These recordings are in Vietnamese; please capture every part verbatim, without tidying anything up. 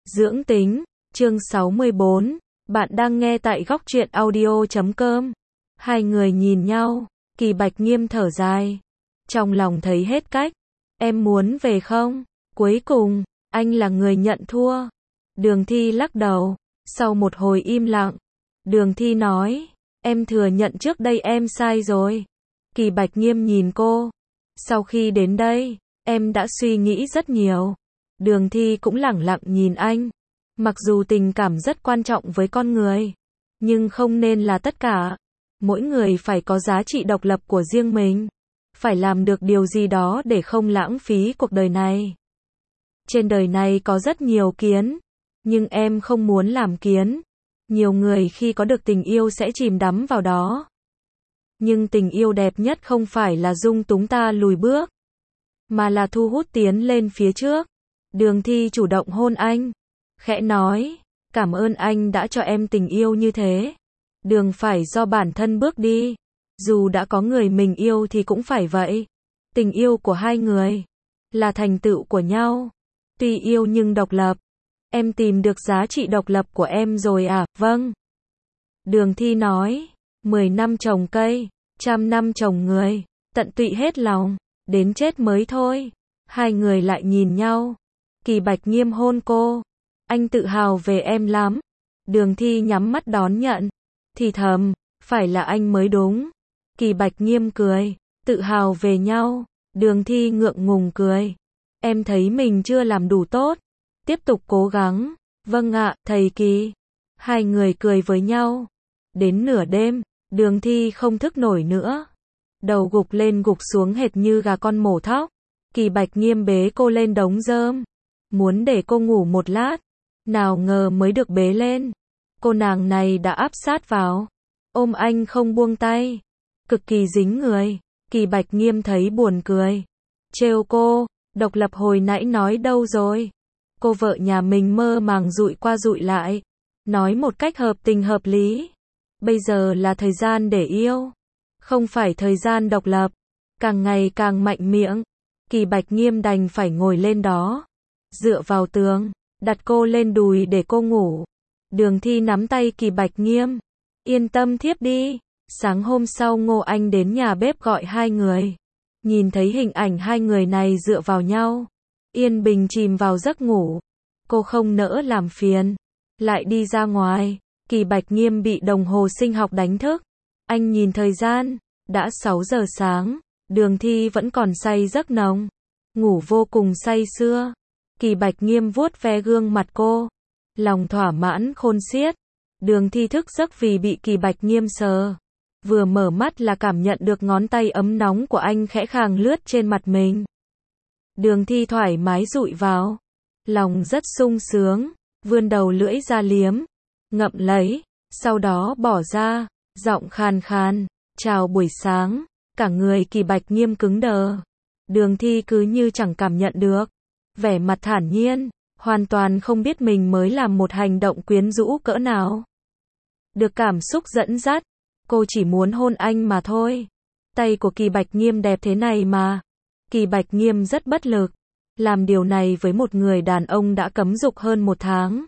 Dưỡng tính, chương sáu mươi bốn, bạn đang nghe tại góc truyện audio chấm com. Hai người nhìn nhau, Kỳ Bạch Nghiêm thở dài, trong lòng thấy hết cách. Em muốn về không? Cuối cùng, anh là người nhận thua. Đường Thi lắc đầu, sau một hồi im lặng, Đường Thi nói, em thừa nhận trước đây em sai rồi. Kỳ Bạch Nghiêm nhìn cô, sau khi đến đây, em đã suy nghĩ rất nhiều. Đường Thi cũng lẳng lặng nhìn anh. Mặc dù tình cảm rất quan trọng với con người, nhưng không nên là tất cả. Mỗi người phải có giá trị độc lập của riêng mình. Phải làm được điều gì đó để không lãng phí cuộc đời này. Trên đời này có rất nhiều kiến, nhưng em không muốn làm kiến. Nhiều người khi có được tình yêu sẽ chìm đắm vào đó. Nhưng tình yêu đẹp nhất không phải là dung túng ta lùi bước, mà là thu hút tiến lên phía trước. Đường Thi chủ động hôn anh, khẽ nói, cảm ơn anh đã cho em tình yêu như thế. Đường phải do bản thân bước đi. Dù đã có người mình yêu thì cũng phải vậy. Tình yêu của hai người là thành tựu của nhau. Tuy yêu nhưng độc lập. Em tìm được giá trị độc lập của em rồi à? Vâng. Đường Thi nói, mười năm trồng cây, trăm năm trồng người, tận tụy hết lòng, đến chết mới thôi. Hai người lại nhìn nhau. Kỳ Bạch Nghiêm hôn cô. Anh tự hào về em lắm. Đường Thi nhắm mắt đón nhận, thì thầm, phải là anh mới đúng. Kỳ Bạch Nghiêm cười, tự hào về nhau. Đường Thi ngượng ngùng cười. Em thấy mình chưa làm đủ tốt. Tiếp tục cố gắng. Vâng ạ, thầy Kỳ. Hai người cười với nhau. Đến nửa đêm, Đường Thi không thức nổi nữa. Đầu gục lên gục xuống hệt như gà con mổ thóc. Kỳ Bạch Nghiêm bế cô lên đống rơm, muốn để cô ngủ một lát. Nào ngờ mới được bế lên, cô nàng này đã áp sát vào, ôm anh không buông tay, cực kỳ dính người. Kỳ Bạch Nghiêm thấy buồn cười, trêu cô, độc lập hồi nãy nói đâu rồi? Cô vợ nhà mình mơ màng dụi qua dụi lại, nói một cách hợp tình hợp lý. Bây giờ là thời gian để yêu, không phải thời gian độc lập. Càng ngày càng mạnh miệng, Kỳ Bạch Nghiêm đành phải ngồi lên đó, dựa vào tường, đặt cô lên đùi để cô ngủ. Đường Thi nắm tay Kỳ Bạch Nghiêm, yên tâm thiếp đi. Sáng hôm sau Ngô Anh đến nhà bếp gọi hai người. Nhìn thấy hình ảnh hai người này dựa vào nhau, yên bình chìm vào giấc ngủ. Cô không nỡ làm phiền, lại đi ra ngoài. Kỳ Bạch Nghiêm bị đồng hồ sinh học đánh thức. Anh nhìn thời gian, đã sáu giờ sáng. Đường Thi vẫn còn say giấc nồng, ngủ vô cùng say sưa. Kỳ Bạch Nghiêm vuốt ve gương mặt cô, lòng thỏa mãn khôn xiết. Đường Thi thức giấc vì bị Kỳ Bạch Nghiêm sờ. Vừa mở mắt là cảm nhận được ngón tay ấm nóng của anh khẽ khàng lướt trên mặt mình. Đường Thi thoải mái dụi vào, lòng rất sung sướng, vươn đầu lưỡi ra liếm, ngậm lấy, sau đó bỏ ra, giọng khàn khàn, chào buổi sáng. Cả người Kỳ Bạch Nghiêm cứng đờ. Đường Thi cứ như chẳng cảm nhận được, vẻ mặt thản nhiên, hoàn toàn không biết mình mới làm một hành động quyến rũ cỡ nào. Được cảm xúc dẫn dắt, cô chỉ muốn hôn anh mà thôi. Tay của Kỳ Bạch Nghiêm đẹp thế này mà. Kỳ Bạch Nghiêm rất bất lực, làm điều này với một người đàn ông đã cấm dục hơn một tháng.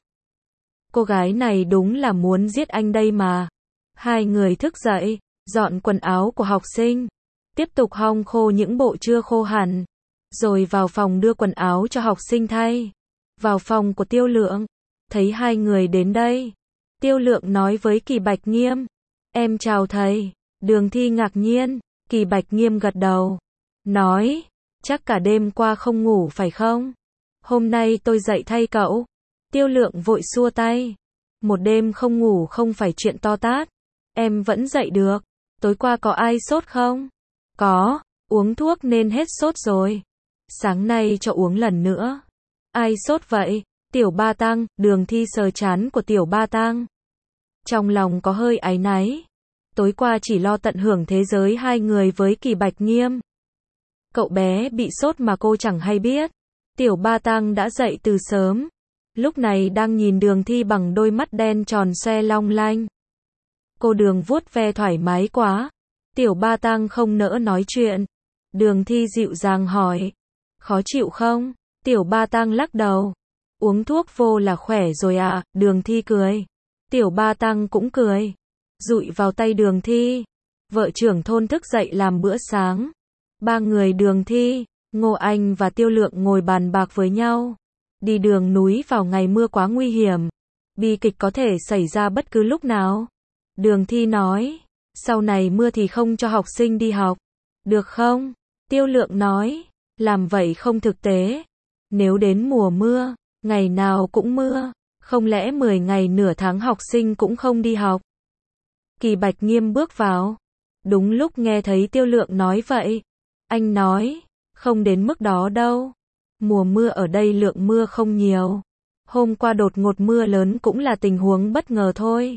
Cô gái này đúng là muốn giết anh đây mà. Hai người thức dậy, dọn quần áo của học sinh, tiếp tục hong khô những bộ chưa khô hẳn, rồi vào phòng đưa quần áo cho học sinh thay. Vào phòng của Tiêu Lượng, thấy hai người đến đây. Tiêu Lượng nói với Kỳ Bạch Nghiêm, em chào thầy. Đường Thi ngạc nhiên. Kỳ Bạch Nghiêm gật đầu, nói, chắc cả đêm qua không ngủ phải không? Hôm nay tôi dậy thay cậu. Tiêu Lượng vội xua tay, một đêm không ngủ không phải chuyện to tát, em vẫn dậy được. Tối qua có ai sốt không? Có, uống thuốc nên hết sốt rồi. Sáng nay cho uống lần nữa. Ai sốt vậy? Tiểu Ba Tăng. Đường Thi sờ trán của Tiểu Ba Tăng, trong lòng có hơi áy náy. Tối qua chỉ lo tận hưởng thế giới hai người với Kỳ Bạch Nghiêm. Cậu bé bị sốt mà cô chẳng hay biết. Tiểu Ba Tăng đã dậy từ sớm, lúc này đang nhìn Đường Thi bằng đôi mắt đen tròn xoe long lanh. Cô Đường vuốt ve thoải mái quá. Tiểu Ba Tăng không nỡ nói chuyện. Đường Thi dịu dàng hỏi, khó chịu không? Tiểu Ba Tăng lắc đầu, Uống thuốc vô là khỏe rồi à, Đường Thi cười. Tiểu Ba Tăng cũng cười. Dụi vào tay Đường Thi. Vợ trưởng thôn thức dậy làm bữa sáng. Ba người Đường Thi, Ngô Anh và Tiêu Lượng ngồi bàn bạc với nhau. Đi đường núi vào ngày mưa quá nguy hiểm. Bi kịch có thể xảy ra bất cứ lúc nào. Đường Thi nói, sau này mưa thì không cho học sinh đi học. Được không? Tiêu Lượng nói, làm vậy không thực tế. Nếu đến mùa mưa, ngày nào cũng mưa, không lẽ mười ngày nửa tháng học sinh cũng không đi học? Kỳ Bạch Nghiêm bước vào. Đúng lúc nghe thấy Tiêu Lượng nói vậy. Anh nói, không đến mức đó đâu. Mùa mưa ở đây lượng mưa không nhiều. Hôm qua đột ngột mưa lớn cũng là tình huống bất ngờ thôi.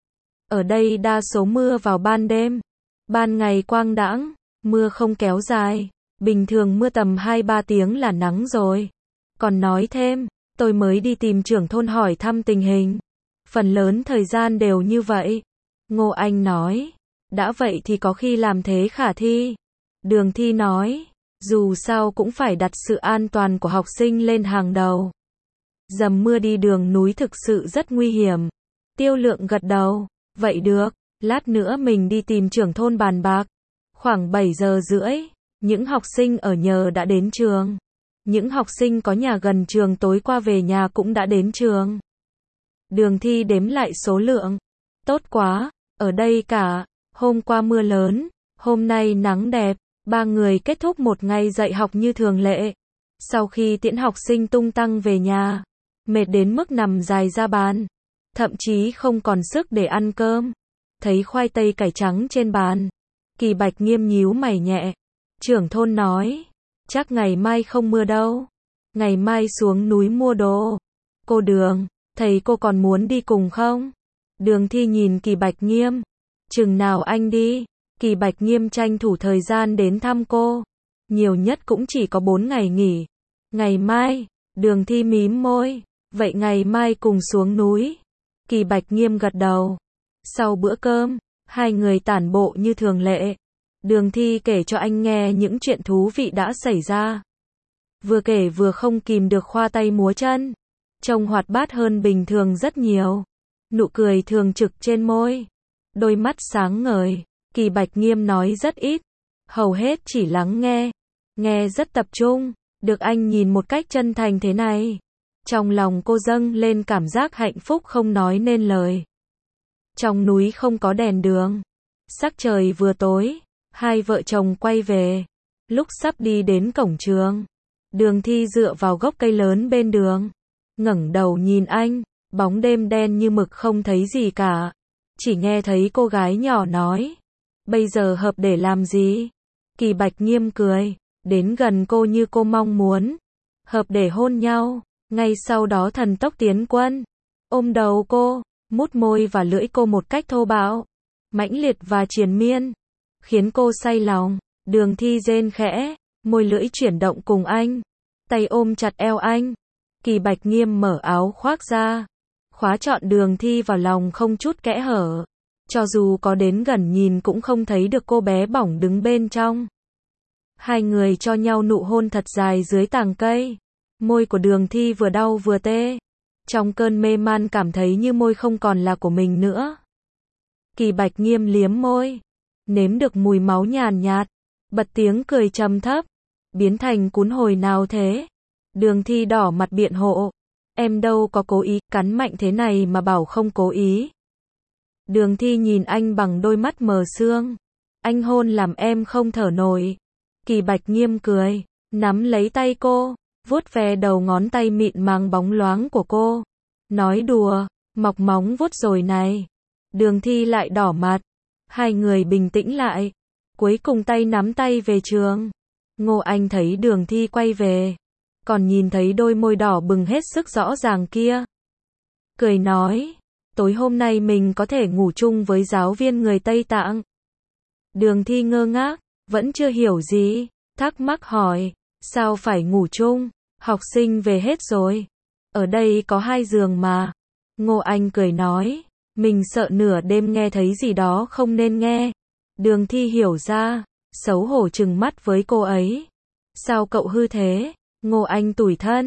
Ở đây đa số mưa vào ban đêm. Ban ngày quang đãng, mưa không kéo dài. Bình thường mưa tầm hai ba tiếng là nắng rồi. Còn nói thêm, tôi mới đi tìm trưởng thôn hỏi thăm tình hình. Phần lớn thời gian đều như vậy. Ngô Anh nói, đã vậy thì có khi làm thế khả thi. Đường Thi nói, dù sao cũng phải đặt sự an toàn của học sinh lên hàng đầu. Dầm mưa đi đường núi thực sự rất nguy hiểm. Tiêu Lượng gật đầu, vậy được, lát nữa mình đi tìm trưởng thôn bàn bạc. Khoảng bảy giờ rưỡi, những học sinh ở nhờ đã đến trường. Những học sinh có nhà gần trường tối qua về nhà cũng đã đến trường. Đường Thi đếm lại số lượng. Tốt quá, ở đây cả, hôm qua mưa lớn, hôm nay nắng đẹp, ba người kết thúc một ngày dạy học như thường lệ. Sau khi tiễn học sinh tung tăng về nhà, mệt đến mức nằm dài ra bàn, thậm chí không còn sức để ăn cơm. Thấy khoai tây cải trắng trên bàn, Kỳ Bạch Nghiêm nhíu mày nhẹ. Trưởng thôn nói, chắc ngày mai không mưa đâu. Ngày mai xuống núi mua đồ. Cô Đường, thầy cô còn muốn đi cùng không? Đường Thi nhìn Kỳ Bạch Nghiêm. Chừng nào anh đi? Kỳ Bạch Nghiêm tranh thủ thời gian đến thăm cô. Nhiều nhất cũng chỉ có bốn ngày nghỉ. Ngày mai, Đường Thi mím môi. Vậy ngày mai cùng xuống núi. Kỳ Bạch Nghiêm gật đầu. Sau bữa cơm, hai người tản bộ như thường lệ. Đường Thi kể cho anh nghe những chuyện thú vị đã xảy ra. Vừa kể vừa không kìm được khoa tay múa chân. Trông hoạt bát hơn bình thường rất nhiều. Nụ cười thường trực trên môi. Đôi mắt sáng ngời. Kỳ Bạch Nghiêm nói rất ít. Hầu hết chỉ lắng nghe. Nghe rất tập trung. Được anh nhìn một cách chân thành thế này. Trong lòng cô dâng lên cảm giác hạnh phúc không nói nên lời. Trong núi không có đèn đường. Sắc trời vừa tối. Hai vợ chồng quay về. Lúc sắp đi đến cổng trường, Đường Thi dựa vào gốc cây lớn bên đường. Ngẩng đầu nhìn anh. Bóng đêm đen như mực không thấy gì cả. Chỉ nghe thấy cô gái nhỏ nói. Bây giờ hợp để làm gì? Kỳ Bạch Nghiêm cười. Đến gần cô như cô mong muốn. Hợp để hôn nhau. Ngay sau đó thần tốc tiến quân. Ôm đầu cô. Mút môi và lưỡi cô một cách thô bạo. Mãnh liệt và triền miên. Khiến cô say lòng. Đường Thi rên khẽ. Môi lưỡi chuyển động cùng anh. Tay ôm chặt eo anh. Kỳ Bạch Nghiêm mở áo khoác ra. Khóa trọn Đường Thi vào lòng không chút kẽ hở. Cho dù có đến gần nhìn cũng không thấy được cô bé bỏng đứng bên trong. Hai người cho nhau nụ hôn thật dài dưới tàng cây. Môi của Đường Thi vừa đau vừa tê. Trong cơn mê man cảm thấy như môi không còn là của mình nữa. Kỳ Bạch Nghiêm liếm môi. Nếm được mùi máu nhàn nhạt. Bật tiếng cười trầm thấp. Biến thành cún hồi nào thế? Đường Thi đỏ mặt biện hộ. Em đâu có cố ý, cắn mạnh thế này mà bảo không cố ý. Đường Thi nhìn anh bằng đôi mắt mờ sương. Anh hôn làm em không thở nổi. Kỳ Bạch Nghiêm cười. Nắm lấy tay cô. Vuốt ve đầu ngón tay mịn màng bóng loáng của cô. Nói đùa. Mọc móng vuốt rồi này. Đường Thi lại đỏ mặt. Hai người bình tĩnh lại. Cuối cùng tay nắm tay về trường. Ngô Anh thấy Đường Thi quay về. Còn nhìn thấy đôi môi đỏ bừng hết sức rõ ràng kia. Cười nói. Tối hôm nay mình có thể ngủ chung với giáo viên người Tây Tạng. Đường Thi ngơ ngác. Vẫn chưa hiểu gì. Thắc mắc hỏi. Sao phải ngủ chung? Học sinh về hết rồi. Ở đây có hai giường mà. Ngô Anh cười nói. Mình sợ nửa đêm nghe thấy gì đó không nên nghe. Đường Thi hiểu ra. Xấu hổ trừng mắt với cô ấy. Sao cậu hư thế? Ngô Anh tủi thân.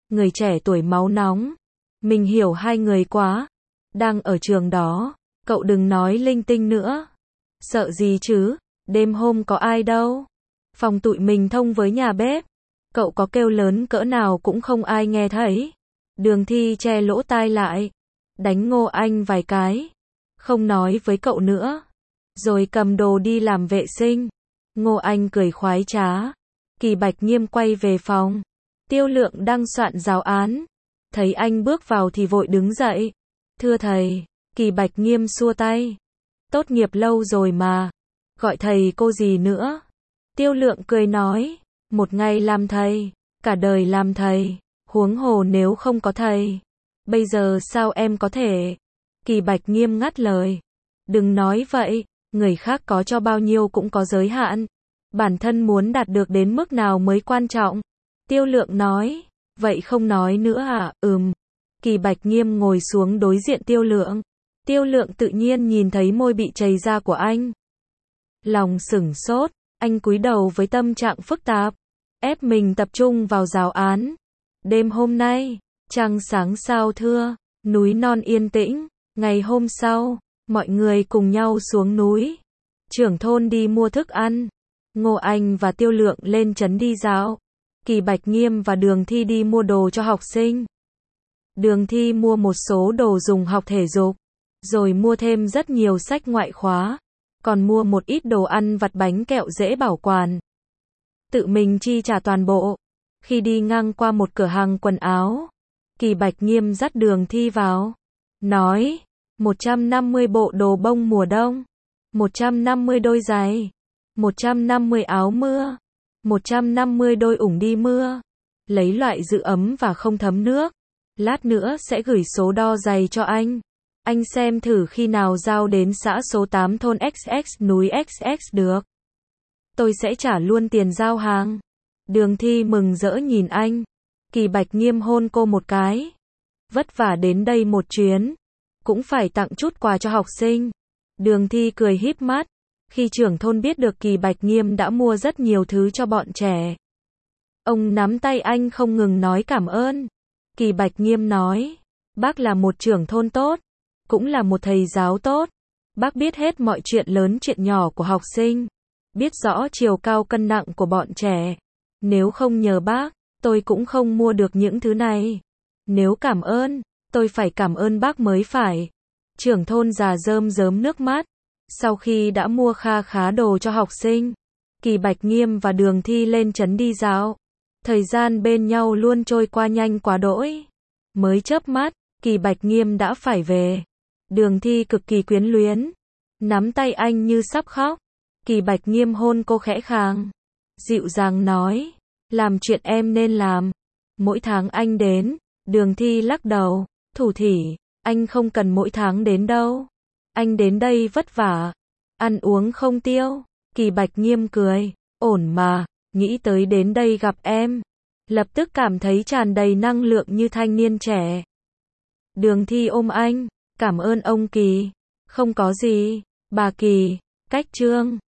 người trẻ tuổi máu nóng. Mình hiểu hai người quá. Đang ở trường đó, cậu đừng nói linh tinh nữa. Sợ gì chứ, đêm hôm có ai đâu. Phòng tụi mình thông với nhà bếp. Cậu có kêu lớn cỡ nào cũng không ai nghe thấy. Đường Thi che lỗ tai lại, đánh Ngô Anh vài cái. Không nói với cậu nữa. Rồi cầm đồ đi làm vệ sinh. Ngô Anh cười khoái trá. Kỳ Bạch Nghiêm quay về phòng. Tiêu Lượng đang soạn giáo án. Thấy anh bước vào thì vội đứng dậy. Thưa thầy. Kỳ Bạch Nghiêm xua tay. Tốt nghiệp lâu rồi mà. Gọi thầy cô gì nữa. Tiêu Lượng cười nói. Một ngày làm thầy, cả đời làm thầy. Huống hồ nếu không có thầy. Bây giờ sao em có thể. Kỳ Bạch Nghiêm ngắt lời. Đừng nói vậy. Người khác có cho bao nhiêu cũng có giới hạn. Bản thân muốn đạt được đến mức nào mới quan trọng. Tiêu Lượng nói. Vậy không nói nữa à? Ừm. Kỳ Bạch Nghiêm ngồi xuống đối diện Tiêu Lượng. Tiêu Lượng tự nhiên nhìn thấy môi bị chảy ra của anh. Lòng sửng sốt, anh cúi đầu với tâm trạng phức tạp. Ép mình tập trung vào giáo án. Đêm hôm nay, trăng sáng sao thưa, núi non yên tĩnh. Ngày hôm sau, mọi người cùng nhau xuống núi. Trưởng thôn đi mua thức ăn. Ngô Anh và Tiêu Lượng lên trấn đi dạo. Kỳ Bạch Nghiêm và Đường Thi đi mua đồ cho học sinh. Đường Thi mua một số đồ dùng học thể dục, rồi mua thêm rất nhiều sách ngoại khóa, còn mua một ít đồ ăn vặt bánh kẹo dễ bảo quản. Tự mình chi trả toàn bộ. Khi đi ngang qua một cửa hàng quần áo, Kỳ Bạch Nghiêm dắt Đường Thi vào, nói, một trăm năm mươi bộ đồ bông mùa đông, một trăm năm mươi đôi giày, một trăm năm mươi áo mưa, một trăm năm mươi đôi ủng đi mưa, lấy loại giữ ấm và không thấm nước. Lát nữa sẽ gửi số đo giày cho anh. Anh xem thử khi nào giao đến xã số tám thôn ích ích núi ích ích được. Tôi sẽ trả luôn tiền giao hàng. Đường Thi mừng rỡ nhìn anh. Kỳ Bạch Nghiêm hôn cô một cái. Vất vả đến đây một chuyến, cũng phải tặng chút quà cho học sinh. Đường Thi cười híp mắt. Khi trưởng thôn biết được Kỳ Bạch Nghiêm đã mua rất nhiều thứ cho bọn trẻ, ông nắm tay anh không ngừng nói cảm ơn. Kỳ Bạch Nghiêm nói, bác là một trưởng thôn tốt, cũng là một thầy giáo tốt. Bác biết hết mọi chuyện lớn chuyện nhỏ của học sinh, biết rõ chiều cao cân nặng của bọn trẻ. Nếu không nhờ bác, tôi cũng không mua được những thứ này. Nếu cảm ơn, tôi phải cảm ơn bác mới phải. Trưởng thôn già rơm rớm nước mắt. Sau khi đã mua kha khá đồ cho học sinh, Kỳ Bạch Nghiêm và Đường Thi lên trấn đi dạo. Thời gian bên nhau luôn trôi qua nhanh quá đỗi. Mới chớp mắt, Kỳ Bạch Nghiêm đã phải về. Đường Thi cực kỳ quyến luyến, nắm tay anh như sắp khóc. Kỳ Bạch Nghiêm hôn cô khẽ khàng, dịu dàng nói, làm chuyện em nên làm. Mỗi tháng anh đến. Đường Thi lắc đầu, thủ thỉ, anh không cần mỗi tháng đến đâu. Anh đến đây vất vả, ăn uống không tiêu. Kỳ Bạch Nghiêm cười, ổn mà, nghĩ tới đến đây gặp em, lập tức cảm thấy tràn đầy năng lượng như thanh niên trẻ. Đường Thi ôm anh, cảm ơn ông Kỳ. Không có gì, bà Kỳ. Cách chương